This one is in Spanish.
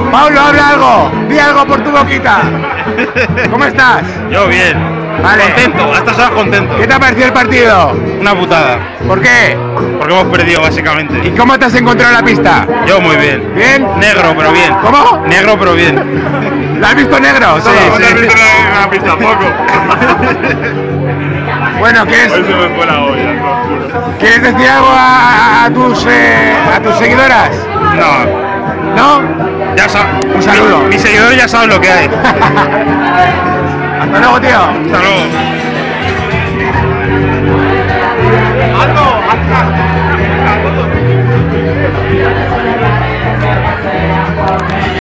Paulo, habla algo. Di algo por tu boquita. ¿Cómo estás? Yo bien. Vale. Contento, a estas horas contento. ¿Qué te ha parecido el partido? Una putada. ¿Por qué? Porque hemos perdido básicamente. ¿Y cómo te has encontrado en la pista? Yo muy bien. ¿Bien? Negro, pero bien. ¿Cómo? Negro, pero bien. ¿La has visto negro? Sí, todo? sí. ¿No te has visto en la pista? Poco. Bueno, ¿quieres, Hoy se me fue la olla, te lo juro. ¿quieres decir algo a tus seguidoras? No, ¿No? ya sabes. Un saludo. Mis seguidores ya saben lo que hay. Hasta luego, tío. Hasta luego.